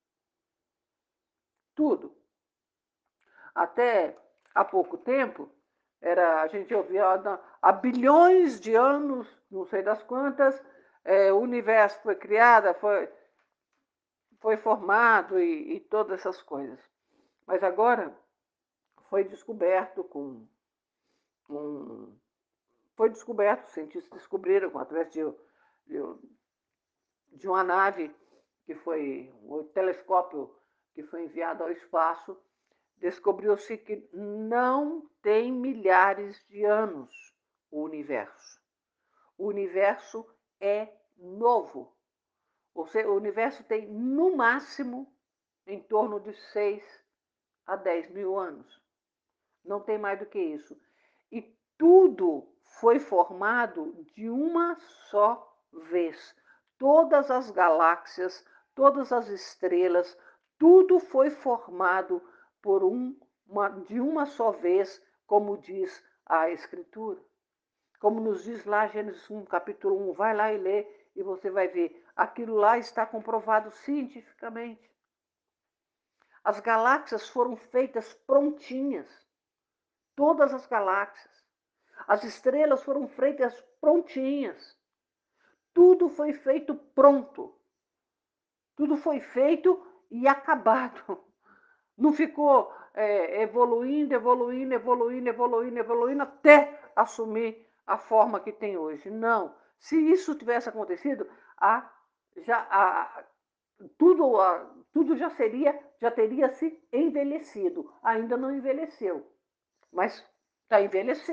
Tudo. Até há pouco tempo, era, a gente ouvia há bilhões de anos, não sei das quantas, é, o universo foi criado, foi, foi formado e, e todas essas coisas. Mas agora foi descoberto com um, foi descoberto, os cientistas descobriram através de, de, de uma nave que foi o telescópio que foi enviado ao espaço, descobriu-se que não tem milhares de anos o universo. O universo é novo. Ou seja, o universo tem, no máximo, em torno de seis a dez mil anos. Não tem mais do que isso. E tudo foi formado de uma só vez. Todas as galáxias, todas as estrelas, tudo foi formado por um, uma, de uma só vez, como diz a Escritura. Como nos diz lá Gênesis um, capítulo um, vai lá e lê e você vai ver. Aquilo lá está comprovado cientificamente. As galáxias foram feitas prontinhas. Todas as galáxias. As estrelas foram feitas prontinhas. Tudo foi feito pronto. Tudo foi feito e acabado. Não ficou é, evoluindo, evoluindo, evoluindo, evoluindo, evoluindo, até assumir a forma que tem hoje. Não. Se isso tivesse acontecido, a, já, a, tudo, a, tudo já seria, já teria se envelhecido. Ainda não envelheceu, mas está envelhecendo.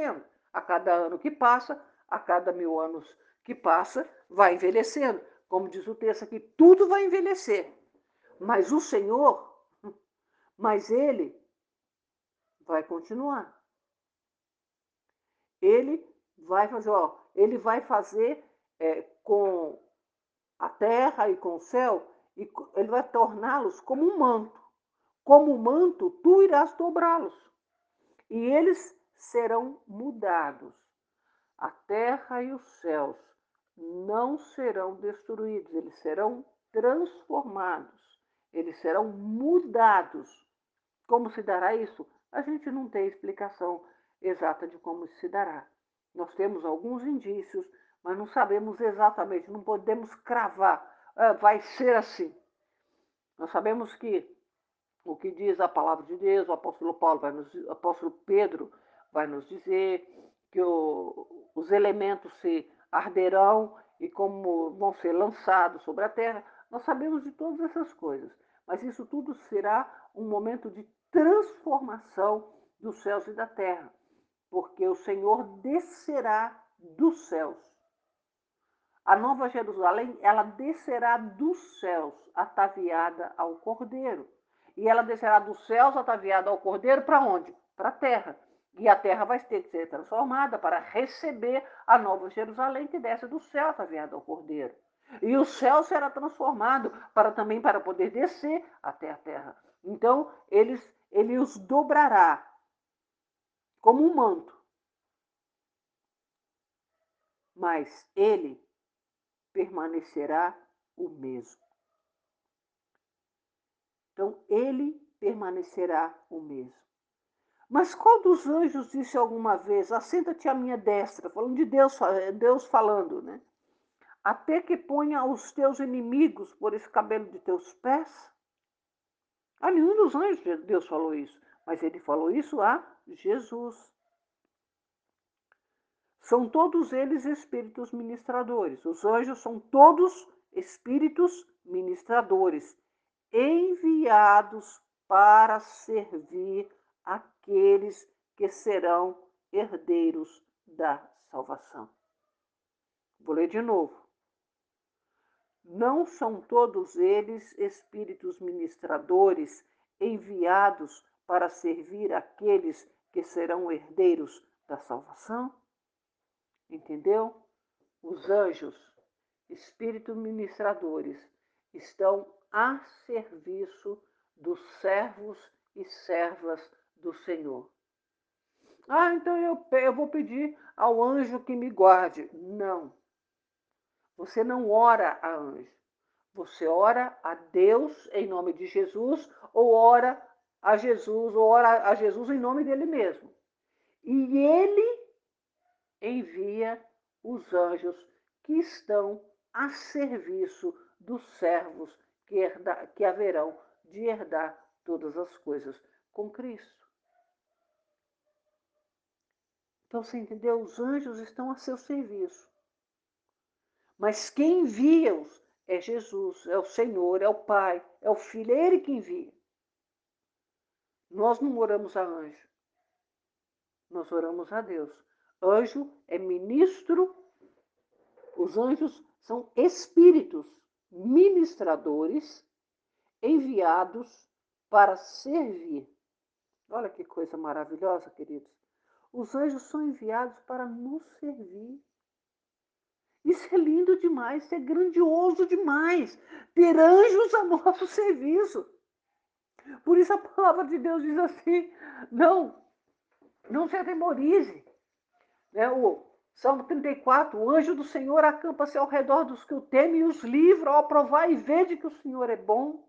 A cada ano que passa, a cada mil anos que passa, vai envelhecendo. Como diz o texto aqui, tudo vai envelhecer. Mas o Senhor, mas Ele vai continuar. Ele vai fazer, ó, ele vai fazer é, com a terra e com o céu, e ele vai torná-los como um manto. Como um manto, tu irás dobrá-los. E eles serão mudados. A terra e os céus não serão destruídos, eles serão transformados, eles serão mudados. Como se dará isso? A gente não tem explicação exata de como se dará. Nós temos alguns indícios, mas não sabemos exatamente, não podemos cravar, ah, vai ser assim. Nós sabemos que o que diz a palavra de Deus, o apóstolo Paulo vai nos, o apóstolo Pedro vai nos dizer que o, os elementos se arderão e como vão ser lançados sobre a terra. Nós sabemos de todas essas coisas, mas isso tudo será um momento de transformação dos céus e da terra, porque o Senhor descerá dos céus. A nova Jerusalém, ela descerá dos céus, ataviada ao Cordeiro. E ela descerá dos céus, ataviada ao Cordeiro, para onde? Para a terra. E a terra vai ter que ser transformada para receber a nova Jerusalém que desce do céu, ataviada ao Cordeiro. E o céu será transformado para também para poder descer até a terra. Então, eles, ele os dobrará como um manto. Mas ele permanecerá o mesmo. Então, ele permanecerá o mesmo. Mas qual dos anjos disse alguma vez, assenta-te à minha destra, falando de Deus, Deus falando, né? Até que ponha os teus inimigos por escabelo de teus pés? A nenhum dos anjos Deus falou isso, mas ele falou isso a Jesus. São todos eles espíritos ministradores. Os anjos são todos espíritos ministradores, enviados para servir aqueles que serão herdeiros da salvação. Vou ler de novo. Não são todos eles espíritos ministradores enviados para servir aqueles que serão herdeiros da salvação? Entendeu? Os anjos, espíritos ministradores, estão a serviço dos servos e servas do Senhor. Ah, então eu, eu vou pedir ao anjo que me guarde. Não. Você não ora a anjo. Você ora a Deus em nome de Jesus, ou ora a Jesus, ou ora a Jesus em nome dele mesmo. E ele envia os anjos que estão a serviço dos servos que, herda, que haverão de herdar todas as coisas com Cristo. Então, você entendeu? Os anjos estão a seu serviço. Mas quem envia-os é Jesus, é o Senhor, é o Pai, é o Filho, é Ele que envia. Nós não oramos a anjo, nós oramos a Deus. Anjo é ministro, os anjos são espíritos ministradores enviados para servir. Olha que coisa maravilhosa, queridos. Os anjos são enviados para nos servir. Isso é lindo demais, isso é grandioso demais. Ter anjos a nosso serviço. Por isso a palavra de Deus diz assim, não, não se atemorize. Né? O Salmo trinta e quatro, o anjo do Senhor acampa-se ao redor dos que o temem e os livra, ao provar e vede que o Senhor é bom.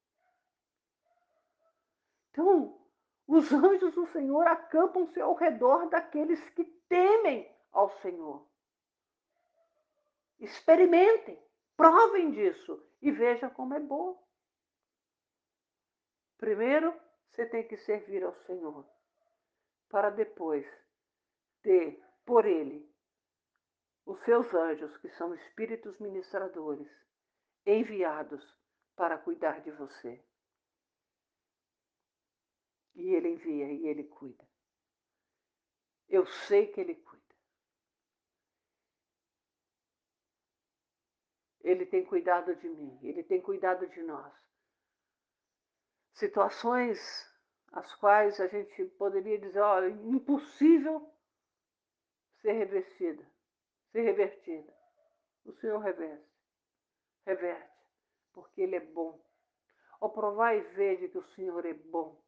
Então, os anjos do Senhor acampam-se ao redor daqueles que temem ao Senhor. Experimentem, provem disso e vejam como é bom. Primeiro, você tem que servir ao Senhor, para depois ter por Ele os seus anjos, que são espíritos ministradores, enviados para cuidar de você. E Ele envia e Ele cuida. Eu sei que Ele cuida. Ele tem cuidado de mim, Ele tem cuidado de nós. Situações as quais a gente poderia dizer, olha, impossível ser revestida, ser revertida. O Senhor reverte, reverte, porque Ele é bom. Ó, provai e vede que o Senhor é bom.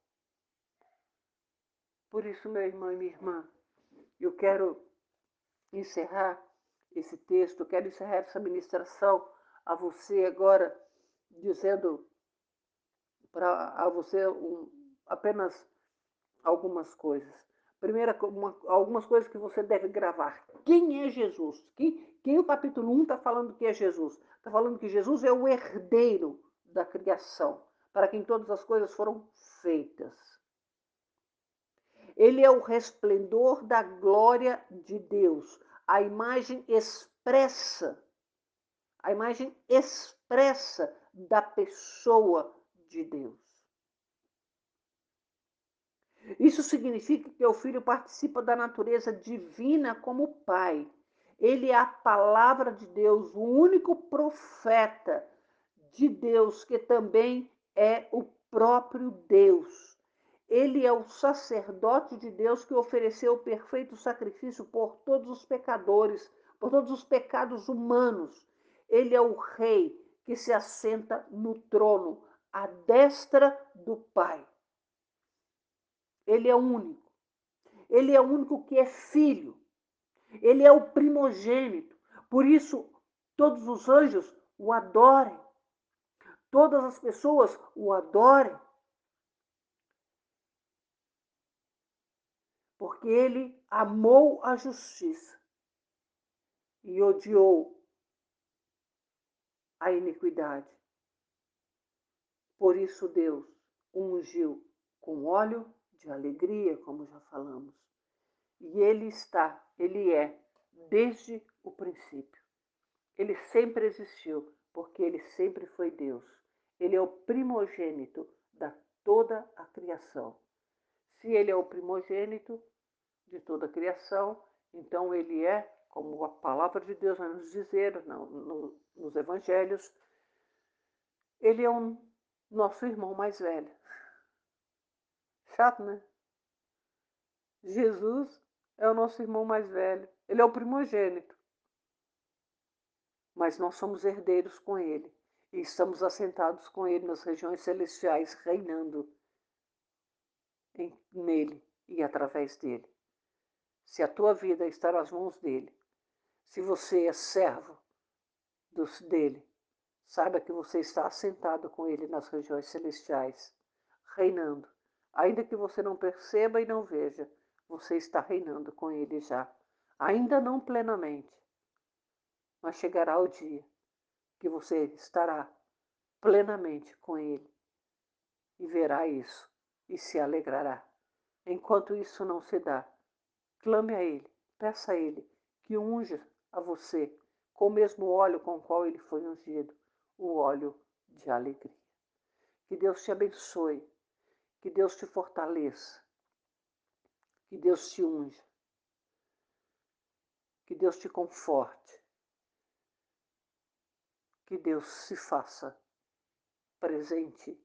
Por isso, meu irmão e minha irmã, eu quero encerrar esse texto, eu quero encerrar essa ministração a você agora, dizendo para a você um, apenas algumas coisas. Primeira, uma, algumas coisas que você deve gravar. Quem é Jesus? Quem, quem o capítulo um está falando que é Jesus? Está falando que Jesus é o herdeiro da criação, para quem todas as coisas foram feitas. Ele é o resplendor da glória de Deus, a imagem expressa, a imagem expressa da pessoa de Deus. Isso significa que o Filho participa da natureza divina como o Pai. Ele é a palavra de Deus, o único profeta de Deus que também é o próprio Deus. Ele é o sacerdote de Deus que ofereceu o perfeito sacrifício por todos os pecadores, por todos os pecados humanos. Ele é o rei que se assenta no trono, à destra do Pai. Ele é o único. Ele é o único que é filho. Ele é o primogênito. Por isso, todos os anjos o adorem. Todas as pessoas o adorem. Porque ele amou a justiça e odiou a iniquidade. Por isso Deus o ungiu com óleo de alegria, como já falamos. E ele está, ele é, desde o princípio. Ele sempre existiu, porque ele sempre foi Deus. Ele é o primogênito de toda a criação. Se ele é o primogênito de toda a criação, então ele é, como a palavra de Deus vai nos dizer no, no, nos evangelhos, ele é um nosso irmão mais velho. Chato, né? Jesus é o nosso irmão mais velho. Ele é o primogênito. Mas nós somos herdeiros com ele. E estamos assentados com ele nas regiões celestiais, reinando em, nele e através dele. Se a tua vida está nas mãos dele, se você é servo dos, dele, saiba que você está assentado com ele nas regiões celestiais, reinando. Ainda que você não perceba e não veja, você está reinando com ele já. Ainda não plenamente, mas chegará o dia que você estará plenamente com ele e verá isso e se alegrará. Enquanto isso não se dá, clame a ele, peça a ele que unja a você com o mesmo óleo com o qual ele foi ungido, o óleo de alegria. Que Deus te abençoe, que Deus te fortaleça, que Deus te unja, que Deus te conforte, que Deus se faça presente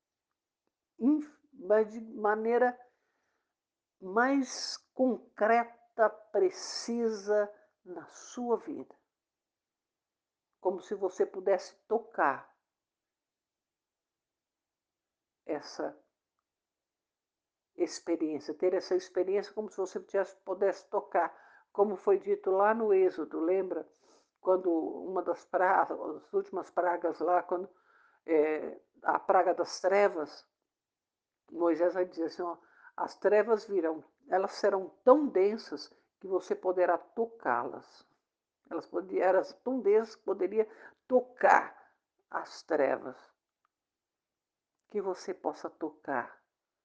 de maneira mais concreta, precisa na sua vida. Como se você pudesse tocar essa experiência, ter essa experiência como se você pudesse tocar, como foi dito lá no Êxodo, lembra? Quando uma das pragas, as últimas pragas lá, quando é, a praga das trevas, Moisés vai dizer assim, ó, as trevas virão, elas serão tão densas que você poderá tocá-las. Elas eram tão densas que poderia tocar as trevas. Que você possa tocar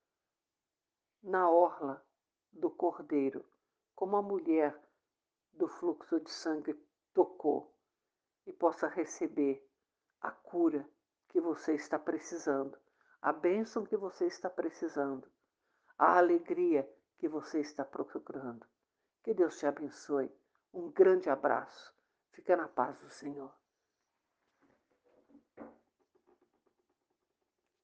na orla do Cordeiro, como a mulher do fluxo de sangue tocou, e possa receber a cura que você está precisando, a bênção que você está precisando, a alegria que você está procurando. Que Deus te abençoe. Um grande abraço. Fica na paz do Senhor.